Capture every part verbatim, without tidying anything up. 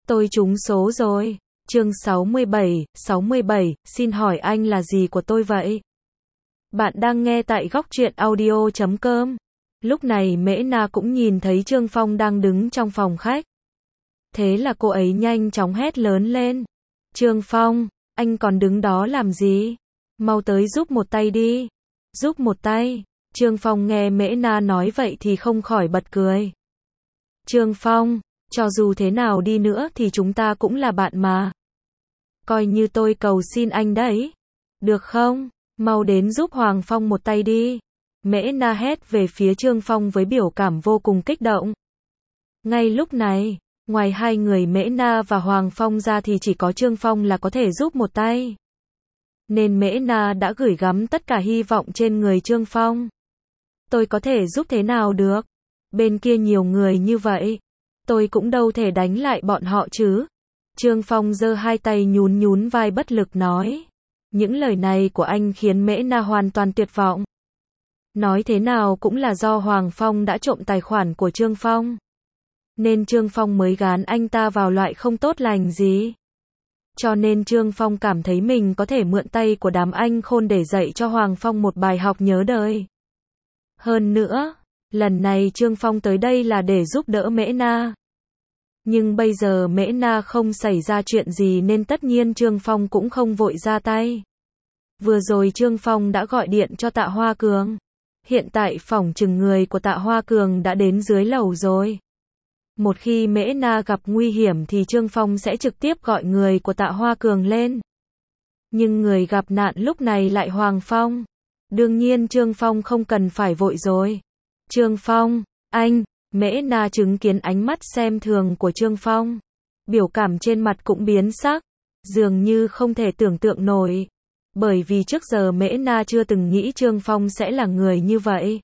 Tôi trúng số rồi. Chương sáu mươi bảy, sáu mươi bảy, xin hỏi anh là gì của tôi vậy? Bạn đang nghe tại góc truyện audio chấm com. Lúc này Mễ Na cũng nhìn thấy Trương Phong đang đứng trong phòng khách. Thế là cô ấy nhanh chóng hét lớn lên. Trương Phong, anh còn đứng đó làm gì? Mau tới giúp một tay đi. Giúp một tay. Trương Phong nghe Mễ Na nói vậy thì không khỏi bật cười. Trương Phong, cho dù thế nào đi nữa thì chúng ta cũng là bạn mà. Coi như tôi cầu xin anh đấy. Được không? Mau đến giúp Hoàng Phong một tay đi. Mễ Na hét về phía Trương Phong với biểu cảm vô cùng kích động. Ngay lúc này, ngoài hai người Mễ Na và Hoàng Phong ra thì chỉ có Trương Phong là có thể giúp một tay. Nên Mễ Na đã gửi gắm tất cả hy vọng trên người Trương Phong. Tôi có thể giúp thế nào được? Bên kia nhiều người như vậy. Tôi cũng đâu thể đánh lại bọn họ chứ. Trương Phong giơ hai tay nhún nhún vai bất lực nói. Những lời này của anh khiến Mễ Na hoàn toàn tuyệt vọng. Nói thế nào cũng là do Hoàng Phong đã trộm tài khoản của Trương Phong. Nên Trương Phong mới gán anh ta vào loại không tốt lành gì. Cho nên Trương Phong cảm thấy mình có thể mượn tay của đám anh khôn để dạy cho Hoàng Phong một bài học nhớ đời. Hơn nữa, lần này Trương Phong tới đây là để giúp đỡ Mễ Na. Nhưng bây giờ Mễ Na không xảy ra chuyện gì nên tất nhiên Trương Phong cũng không vội ra tay. Vừa rồi Trương Phong đã gọi điện cho Tạ Hoa Cường. Hiện tại phỏng chừng người của Tạ Hoa Cường đã đến dưới lầu rồi. Một khi Mễ Na gặp nguy hiểm thì Trương Phong sẽ trực tiếp gọi người của Tạ Hoa Cường lên. Nhưng người gặp nạn lúc này lại Hoàng Phong. Đương nhiên Trương Phong không cần phải vội rồi. Trương Phong, anh, Mễ Na chứng kiến ánh mắt xem thường của Trương Phong. Biểu cảm trên mặt cũng biến sắc, dường như không thể tưởng tượng nổi. Bởi vì trước giờ Mễ Na chưa từng nghĩ Trương Phong sẽ là người như vậy.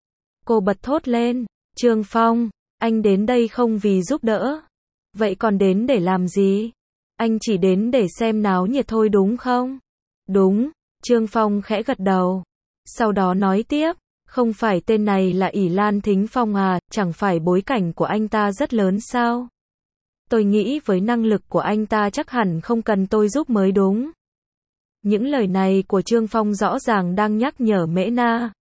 Cô bật thốt lên, Trương Phong, anh đến đây không vì giúp đỡ. Vậy còn đến để làm gì? Anh chỉ đến để xem náo nhiệt thôi đúng không? Đúng, Trương Phong khẽ gật đầu. Sau đó nói tiếp, không phải tên này là ỷ Lan Thính Phong à, chẳng phải bối cảnh của anh ta rất lớn sao? Tôi nghĩ với năng lực của anh ta chắc hẳn không cần tôi giúp mới đúng. Những lời này của Trương Phong rõ ràng đang nhắc nhở Mễ Na.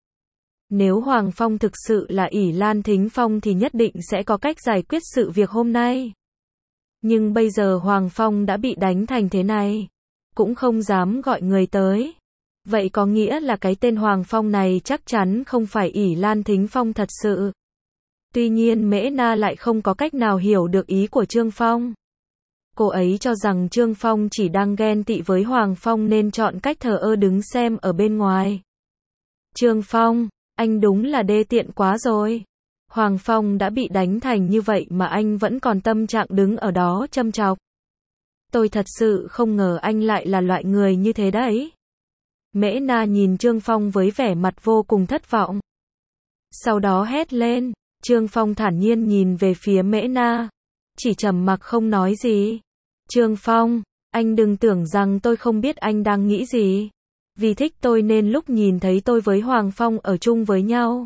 Nếu Hoàng Phong thực sự là ỷ Lan Thính Phong thì nhất định sẽ có cách giải quyết sự việc hôm nay. Nhưng bây giờ Hoàng Phong đã bị đánh thành thế này, cũng không dám gọi người tới. Vậy có nghĩa là cái tên Hoàng Phong này chắc chắn không phải ỷ Lan Thính Phong thật sự. Tuy nhiên Mễ Na lại không có cách nào hiểu được ý của Trương Phong. Cô ấy cho rằng Trương Phong chỉ đang ghen tị với Hoàng Phong nên chọn cách thờ ơ đứng xem ở bên ngoài. Trương Phong, anh đúng là đê tiện quá rồi. Hoàng Phong đã bị đánh thành như vậy mà anh vẫn còn tâm trạng đứng ở đó châm chọc. Tôi thật sự không ngờ anh lại là loại người như thế đấy. Mễ Na nhìn Trương Phong với vẻ mặt vô cùng thất vọng. Sau đó hét lên, Trương Phong thản nhiên nhìn về phía Mễ Na, chỉ trầm mặc không nói gì. Trương Phong, anh đừng tưởng rằng tôi không biết anh đang nghĩ gì. Vì thích tôi nên lúc nhìn thấy tôi với Hoàng Phong ở chung với nhau,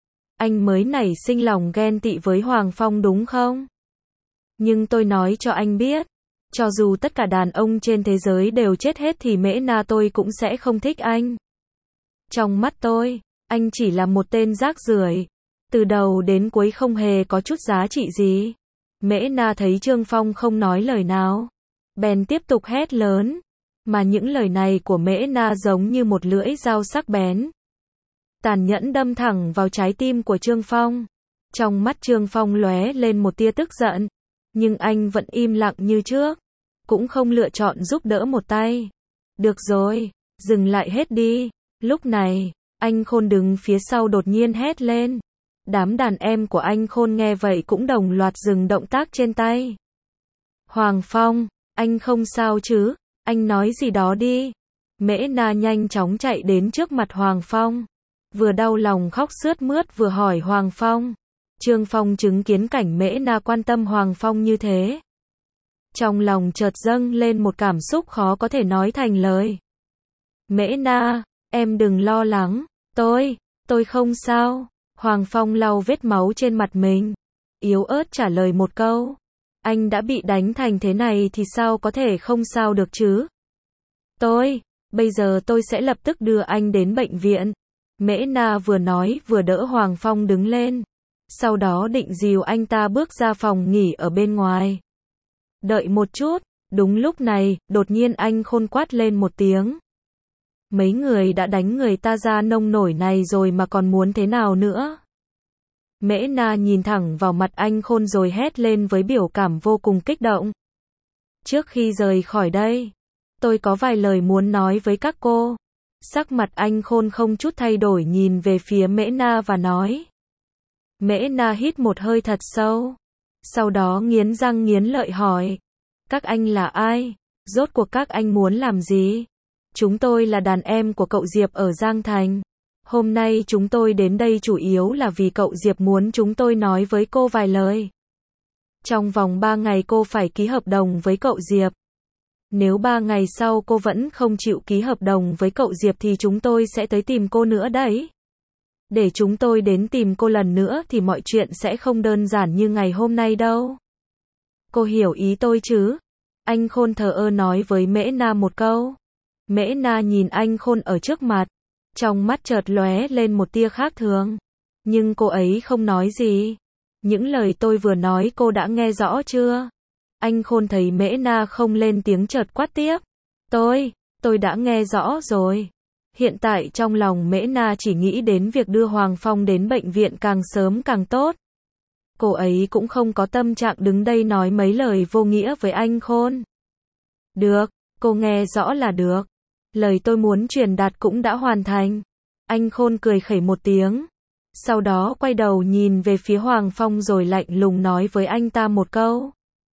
anh mới nảy sinh lòng ghen tị với Hoàng Phong đúng không? Nhưng tôi nói cho anh biết, cho dù tất cả đàn ông trên thế giới đều chết hết thì Mễ Na tôi cũng sẽ không thích anh. Trong mắt tôi, anh chỉ là một tên rác rưởi, từ đầu đến cuối không hề có chút giá trị gì. Mễ Na thấy Trương Phong không nói lời nào, bèn tiếp tục hét lớn, mà những lời này của Mễ Na giống như một lưỡi dao sắc bén, tàn nhẫn đâm thẳng vào trái tim của Trương Phong. Trong mắt Trương Phong lóe lên một tia tức giận, nhưng anh vẫn im lặng như trước, cũng không lựa chọn giúp đỡ một tay. Được rồi, dừng lại hết đi. Lúc này, anh Khôn đứng phía sau đột nhiên hét lên. Đám đàn em của anh Khôn nghe vậy cũng đồng loạt dừng động tác trên tay. Hoàng Phong, anh không sao chứ? Anh nói gì đó đi. Mễ Na nhanh chóng chạy đến trước mặt Hoàng Phong, vừa đau lòng khóc sướt mướt vừa hỏi Hoàng Phong. Trương Phong chứng kiến cảnh Mễ Na quan tâm Hoàng Phong như thế, trong lòng chợt dâng lên một cảm xúc khó có thể nói thành lời. Mễ Na, em đừng lo lắng, tôi, tôi không sao. Hoàng Phong lau vết máu trên mặt mình, yếu ớt trả lời một câu. Anh đã bị đánh thành thế này thì sao có thể không sao được chứ? Tôi, bây giờ tôi sẽ lập tức đưa anh đến bệnh viện. Mễ Na vừa nói vừa đỡ Hoàng Phong đứng lên. Sau đó định dìu anh ta bước ra phòng nghỉ ở bên ngoài. Đợi một chút, đúng lúc này, đột nhiên anh Khôn quát lên một tiếng. Mấy người đã đánh người ta ra nông nổi này rồi mà còn muốn thế nào nữa? Mễ Na nhìn thẳng vào mặt anh Khôn rồi hét lên với biểu cảm vô cùng kích động. Trước khi rời khỏi đây, tôi có vài lời muốn nói với các cô. Sắc mặt anh Khôn không chút thay đổi nhìn về phía Mễ Na và nói. Mễ Na hít một hơi thật sâu. Sau đó nghiến răng nghiến lợi hỏi. Các anh là ai? Rốt cuộc các anh muốn làm gì? Chúng tôi là đàn em của cậu Diệp ở Giang Thành. Hôm nay chúng tôi đến đây chủ yếu là vì cậu Diệp muốn chúng tôi nói với cô vài lời. Trong vòng ba ngày cô phải ký hợp đồng với cậu Diệp. Nếu ba ngày sau cô vẫn không chịu ký hợp đồng với cậu Diệp thì chúng tôi sẽ tới tìm cô nữa đấy. Để chúng tôi đến tìm cô lần nữa thì mọi chuyện sẽ không đơn giản như ngày hôm nay đâu. Cô hiểu ý tôi chứ? Anh Khôn thờ ơ nói với Mễ Na một câu. Mễ Na nhìn anh Khôn ở trước mặt. Trong mắt chợt lóe lên một tia khác thường. Nhưng cô ấy không nói gì. Những lời tôi vừa nói cô đã nghe rõ chưa? Anh Khôn thấy Mễ Na không lên tiếng chợt quát tiếp. Tôi, tôi đã nghe rõ rồi. Hiện tại trong lòng Mễ Na chỉ nghĩ đến việc đưa Hoàng Phong đến bệnh viện càng sớm càng tốt. Cô ấy cũng không có tâm trạng đứng đây nói mấy lời vô nghĩa với anh Khôn. Được, cô nghe rõ là được. Lời tôi muốn truyền đạt cũng đã hoàn thành. Anh Khôn cười khẩy một tiếng. Sau đó quay đầu nhìn về phía Hoàng Phong rồi lạnh lùng nói với anh ta một câu.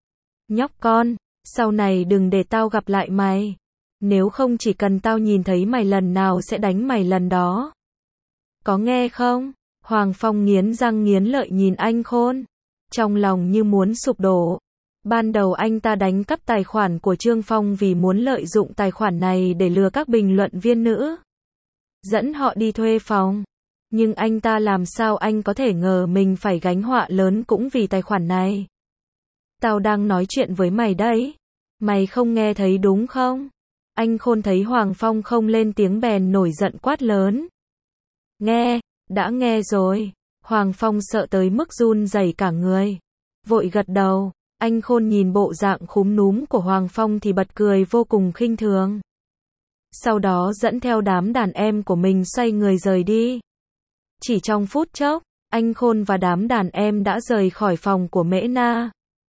Nhóc con, sau này đừng để tao gặp lại mày. Nếu không chỉ cần tao nhìn thấy mày lần nào sẽ đánh mày lần đó. Có nghe không? Hoàng Phong nghiến răng nghiến lợi nhìn anh Khôn. Trong lòng như muốn sụp đổ. Ban đầu anh ta đánh cắp tài khoản của Trương Phong vì muốn lợi dụng tài khoản này để lừa các bình luận viên nữ. Dẫn họ đi thuê phòng. Nhưng anh ta làm sao anh có thể ngờ mình phải gánh họa lớn cũng vì tài khoản này. Tao đang nói chuyện với mày đấy. Mày không nghe thấy đúng không? Anh Khôn thấy Hoàng Phong không lên tiếng bèn nổi giận quát lớn. Nghe, đã nghe rồi. Hoàng Phong sợ tới mức run rẩy cả người. Vội gật đầu. Anh Khôn nhìn bộ dạng khúm núm của Hoàng Phong thì bật cười vô cùng khinh thường. Sau đó dẫn theo đám đàn em của mình xoay người rời đi. Chỉ trong phút chốc, anh Khôn và đám đàn em đã rời khỏi phòng của Mễ Na.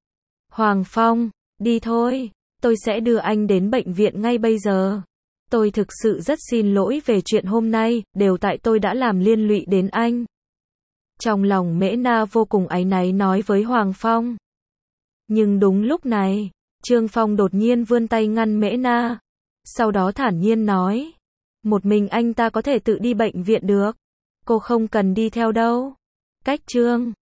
Hoàng Phong, đi thôi, tôi sẽ đưa anh đến bệnh viện ngay bây giờ. Tôi thực sự rất xin lỗi về chuyện hôm nay, đều tại tôi đã làm liên lụy đến anh. Trong lòng Mễ Na vô cùng áy náy nói với Hoàng Phong. Nhưng đúng lúc này, Trương Phong đột nhiên vươn tay ngăn Mễ Na. Sau đó thản nhiên nói. Một mình anh ta có thể tự đi bệnh viện được. Cô không cần đi theo đâu. Cách Trương